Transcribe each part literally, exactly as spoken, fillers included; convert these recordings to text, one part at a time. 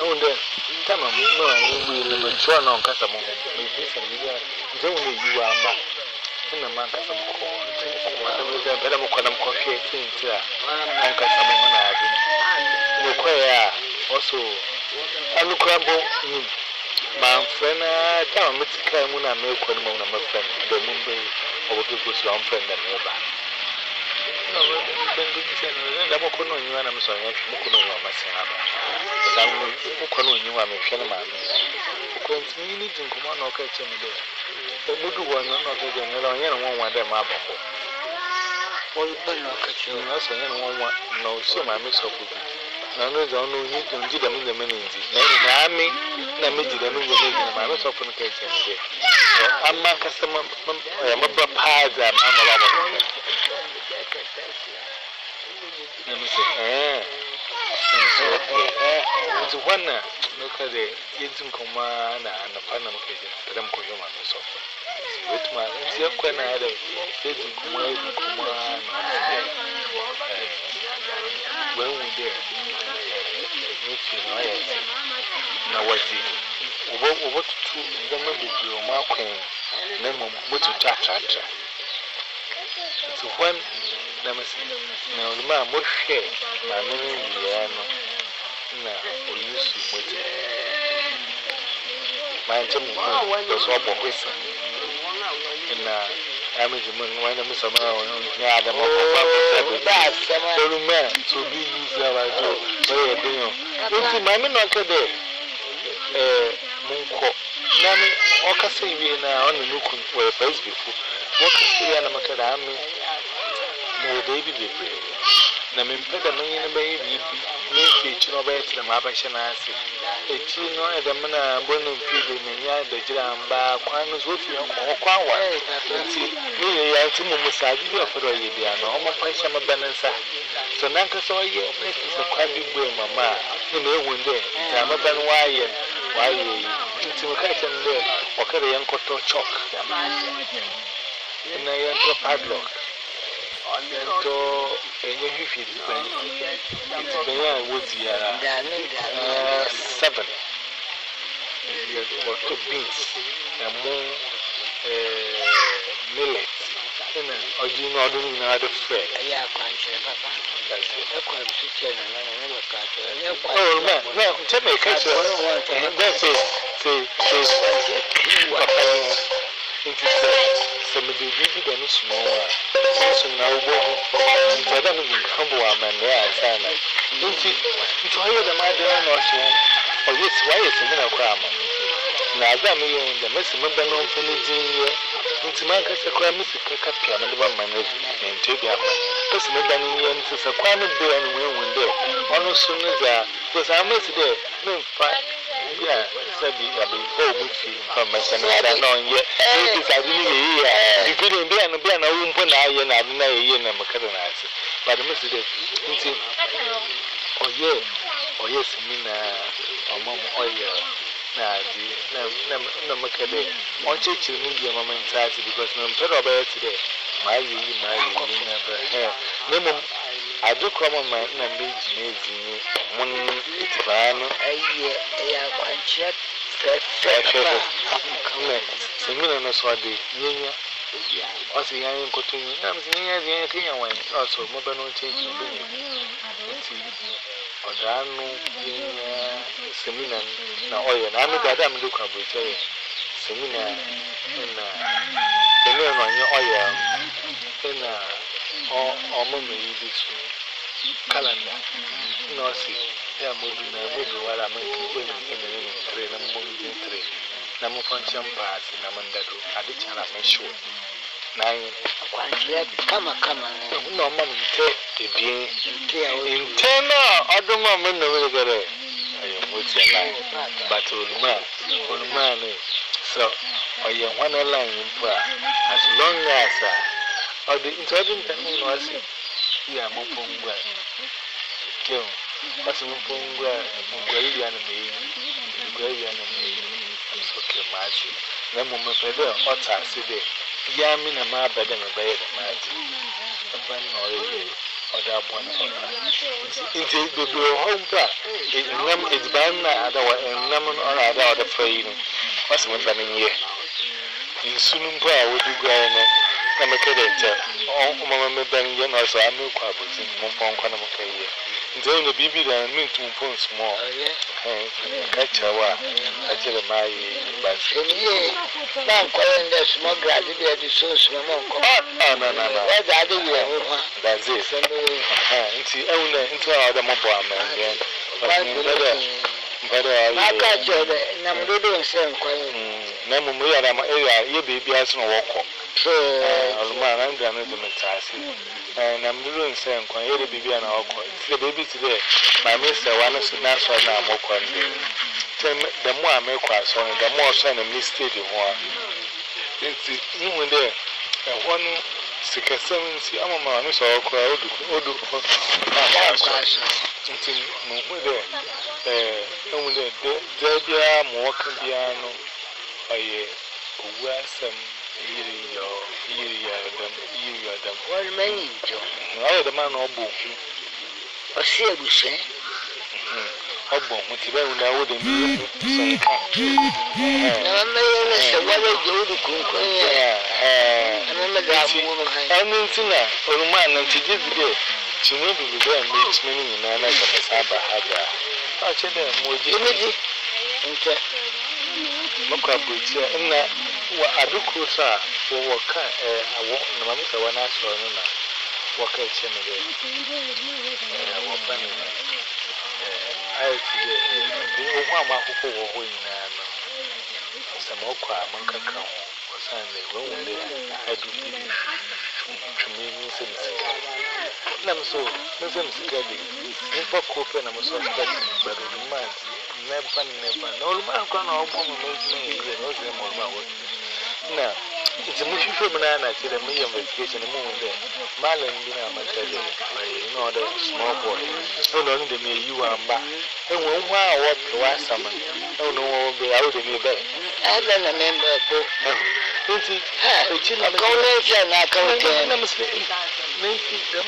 Oh, then, tell me, no, we will try on Casamo. Maybe some year, the only you are back in a month of call. Better more than coffee, things here. And Casamo, no, quite also. I look crumble. My friend, I can't make a claim when I make one of my friend, the Mumbai, or what was your friend and neighbor. No, I'm not going to you and I'm sorry, I'm not going to myself. But I'm not going to you, I'm a friend of mine. Continue to come on, okay, to me there. The good one, not the general, and one want them up. Well, you're not catching us, and one want no, so my miss of it. I know the only need to do them in the many. I mean, I made them in the making of my most often catching it. I'm a customer, I'm a pie, I'm a lava. Let me say, eh, it's one. Look at the Yinton Command and the Panama Kitchen, but I'm going on the sofa. With my silk when I had a Yinton Command. When we did, now what the what to the maybe your marking, name of what to touch. It's one, let me see. Now, the man would share my memory. Now, we used to wait. My Jimmy was all for wisdom. And now, I'm a woman when I'm some yeah, the more that's some man to be used there. Very a deal. Don't you, Mammy, not today? Eh, Munko. Nanny, or can say we now on the look where first before. What can see an Amacadami? No, David, Namin Pedamay in a baby, make it no better than Mabashanasi. A chino at the mana, burning feeling, and the jamba, quanos with you, or quawa. Me, I think Musaji for a year, no more question of Banansa. So Nanka saw you, make it a quite big way, Mamma. You know, one day, I'm a ban wire, why you into a cat and there, or carry a young cotton chalk. And I enter padlock. To a new feed, it's been woods here seven. Or two beans, and more millet. Or do you know, do you know how to fret? Yeah, oh, man, no, tell me, catch it. That's it. Say, say, some of the baby than a small so now, I don't know humble man there. Don't you enjoy the mother or so? Or yes, why is it a crime? Now, I'm in the message of the non finishing into my case, a crime is a captain and one man named Tobias. Because my banning is a crime of beer and women there. Almost soon as I was a mess there. No, fine. Yeah, said the oh, from my son, I don't know yet. I didn't hear. You couldn't be and be an old one. I and I didn't know a Macadam's. But the message is, oh, yeah, oh, yes, Mina, or Mom, oh, yeah. Now, no Macadam. On church, you need your moment because no better today. My, my, never hair. No, I do come on my name, one it's van. I quite check. Singing on us what the Nia was the young continuing. I'm seeing anything I went also mobile change to bring it. Or Dano, Seminar, now oil, and I'm a goddamn look of it. Seminar in the on your oil in a or mommy this calendar. No, see, they are moving a movie while I'm making in the train and moving train. Namu function pass in Amandado, I did tell me sure. Nine, come on, come on, no, mamma, take the being in ten other moment. I am with your line, but old man, old man, so I am one line in prayer as long as I or the intelligent was we are moving well. Kill, what's a moving well, Mugway and me, Mugway and me. I'm so much. No moment for the hot ass today. Yamin and my bed and a bed of magic. A ban or ọda bon nti bebe ho mpa nam ediban na ada wa nam no ara ada wa da fayi no wase me ban nye insunu mpa a wodi gwa no na me kede nche o mama me ban ye na so ame kwa bozi mo pon kwa na mo fayi nti o no bibi da mintum pon small eh ka chawa ajere mai ba Eniye na nkwere nde small grad dey dey so so mo nko. Ah no no no. Why that dey we ho? That's it. Ah nti ewu na nti a da mo bo amande. Mbada Ma ka jode na mdodo nse nkwere. Na mu mu ya na area ye bebi aso no wokọ. So aluma na ndra no de metase. Eh na mdodo nse nkwere ye bebi na wokọ. Nti bebi ti de ma me se wa no so na so na amokọ ndi. The more I make a song, the more son of mistake in one. It's even there. One sick as seven, see, I'm a man, so I'll cry. Odo, Odo, until no there. Eh, only there be a more can be ano. I wear some year, year, them, year, them. Well, many, Joe. I the man or book. I see a bush, eh? Obo mutibe una wo de mi sonka na me yana se wale jodi kunko ya eh ana me da mu mu ha anu ntina oruma na ntije bide chinu bibi de mi chimeni nyina na ka saba haga a che de moji imiji nte makwa buti ina wa aduku sa wo woka eh awo na mamita wana so no na woka che me de eh wo bani I see the one man who go away now. Some more quiet, Monka come or Sunday, when they I do to me, Miss Nam so, Miss Gabby, never cope and I'm so expecting, but the man never, never, no man can all woman made me, and no them on my work. Now, it's a mission for banana to the million vacation a moon there. Marlon, you know, my cousin, you know, the small boy. No, no, the me you are back. And one while what was summer. No, no, be out of me bed. I don't remember a book. Twenty, a coronation, I can't tell them. Maybe them,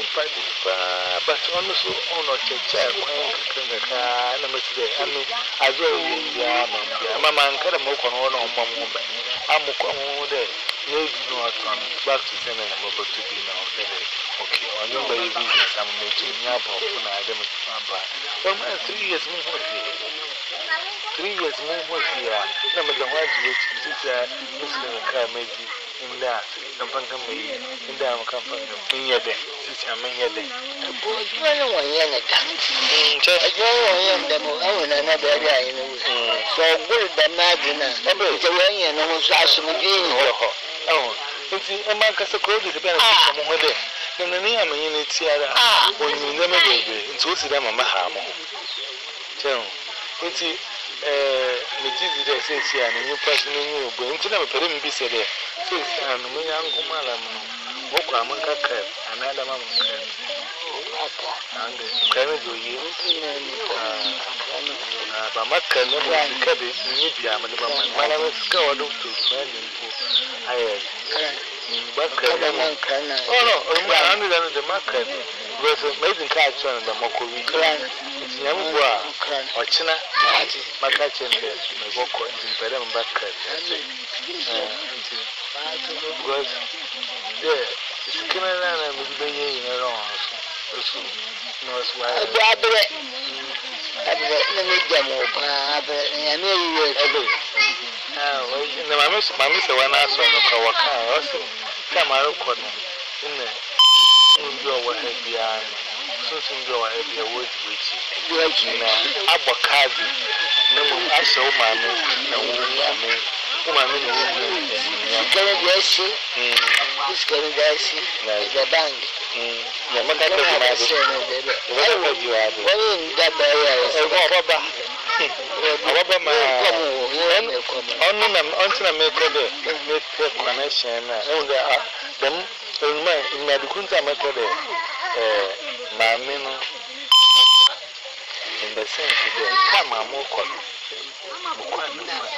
but also on a chair, and I'm today. I mean, I go, yeah, Mamma, and cut a mock on one on one woman. I'm a common day. Maybe not on back to send a mobile to be now. Okay, on your baby business, I'm making me up when I don't remember. Well, man, three years more here. Three years more here. Number the one which is Muslim car maybe in that. The Bantam in the company in your day. Since I'm in your day. Boy, you know one young attack. I don't want them own another area in the way. So good the madina. It's a way and almost asked me. Oh, it's a man because the code is a better one day. Then the name in its yard. Ah, when you never baby, it's also them a mahamo. Tell it's a Majid says here, and you person in you, but into them, put him be said there. Says, and me uncle Malam, Mokamanka, another mamma, and carry do you. But my can never cabby, Nibia, Madame, scored up to the I had. But oh no, I'm under the market. Was amazing catch on the Mokuri clan. It's Yamua or China, my catch in the Boko in Pedam Backer. Because there, it's a Canada and with the in a long. No, it's why I got it. I need them over. I knew you. Na mama mama se wana so no ka waka o se kama reko no ina ndio wa hebia so so ndio wa hebia wo jiwechi na abokadi na mum asha o mama na wo mama o mama na wo ya kele biashi mm this kele biashi na the bank mm ya makaka na ma so no debe wo wo ya wo nda ba ya e go baba Ababa ma onu na onti na mekode make connection na e unda dem onuma na dukunta mekode eh maami no in the the sense that come a more color. When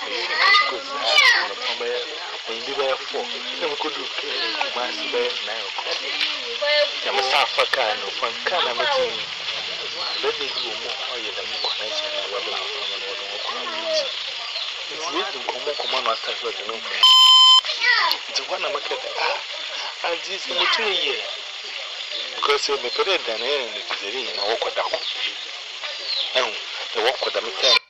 you were four, you could do mass bear nine o'clock. I'm a South African from Canada. Let me do more oil than connection and what I'm it's written common command master for the no. It's one of my cat. Ah, and this is two years. Because you may put it than any in the walk with that. Oh, the walk with the